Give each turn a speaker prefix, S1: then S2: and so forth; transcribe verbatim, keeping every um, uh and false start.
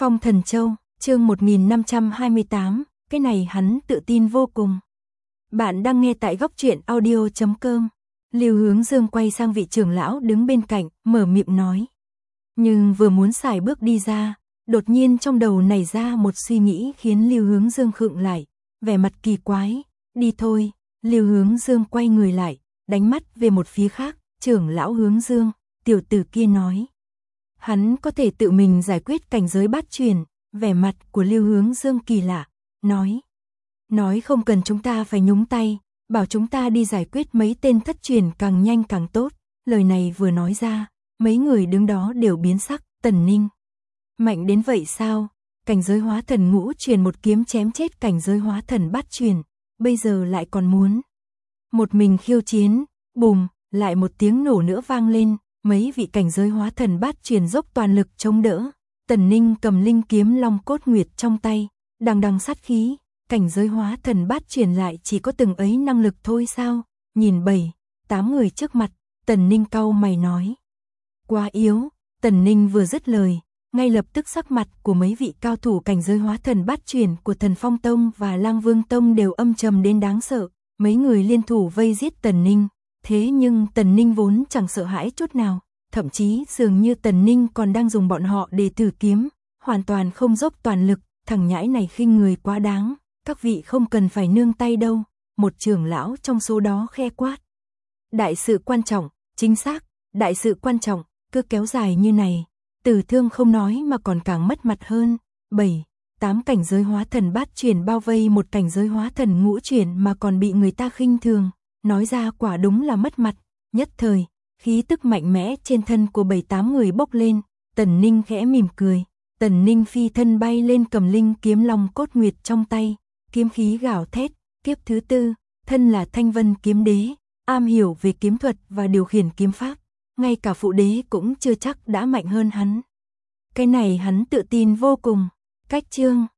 S1: Phong Thần Châu, chương một nghìn năm trăm hai mươi tám, cái này hắn tự tin vô cùng. Bạn đang nghe tại góc truyện audio chấm com. Lưu Hướng Dương quay sang vị trưởng lão đứng bên cạnh, mở miệng nói. Nhưng vừa muốn xài bước đi ra, đột nhiên trong đầu nảy ra một suy nghĩ khiến Lưu Hướng Dương khựng lại, vẻ mặt kỳ quái. Đi thôi. Lưu Hướng Dương quay người lại, đánh mắt về một phía khác, trưởng lão Hướng Dương, tiểu tử kia nói. Hắn có thể tự mình giải quyết cảnh giới bát truyền, vẻ mặt của Lưu Hướng Dương kỳ lạ, nói. Nói không cần chúng ta phải nhúng tay, bảo chúng ta đi giải quyết mấy tên thất truyền càng nhanh càng tốt. Lời này vừa nói ra, mấy người đứng đó đều biến sắc. Tần Ninh. Mạnh đến vậy sao? Cảnh giới hóa thần ngũ truyền một kiếm chém chết cảnh giới hóa thần bát truyền, bây giờ lại còn muốn một mình khiêu chiến. Bùm, lại một tiếng nổ nữa vang lên, mấy vị cảnh giới hóa thần bát truyền dốc toàn lực chống đỡ. Tần Ninh cầm linh kiếm long cốt nguyệt trong tay, đằng đằng sát khí. Cảnh giới hóa thần bát truyền lại chỉ có từng ấy năng lực thôi sao? Nhìn bảy, tám người trước mặt, Tần Ninh cau mày nói. Quá yếu. Tần Ninh vừa dứt lời, ngay lập tức sắc mặt của mấy vị cao thủ cảnh giới hóa thần bát truyền của Thần Phong Tông và Lang Vương Tông đều âm trầm đến đáng sợ. Mấy người liên thủ vây giết Tần Ninh, thế nhưng Tần Ninh vốn chẳng sợ hãi chút nào, thậm chí dường như Tần Ninh còn đang dùng bọn họ để thử kiếm, hoàn toàn không dốc toàn lực. Thằng nhãi này khinh người quá đáng, các vị không cần phải nương tay đâu. Một trưởng lão trong số đó khe quát. Đại sự quan trọng, chính xác, đại sự quan trọng, cứ kéo dài như này, Tử Thương không nói mà còn càng mất mặt hơn. Bảy, tám cảnh giới hóa thần bát truyền bao vây một cảnh giới hóa thần ngũ truyền mà còn bị người ta khinh thường, nói ra quả đúng là mất mặt. Nhất thời, khí tức mạnh mẽ trên thân của bảy tám người bốc lên. Tần Ninh khẽ mỉm cười, Tần Ninh phi thân bay lên cầm linh kiếm long cốt nguyệt trong tay, kiếm khí gào thét. Kiếp thứ tư, thân là Thanh Vân kiếm đế, am hiểu về kiếm thuật và điều khiển kiếm pháp, ngay cả phụ đế cũng chưa chắc đã mạnh hơn hắn. Cái này hắn tự tin vô cùng. Cách chương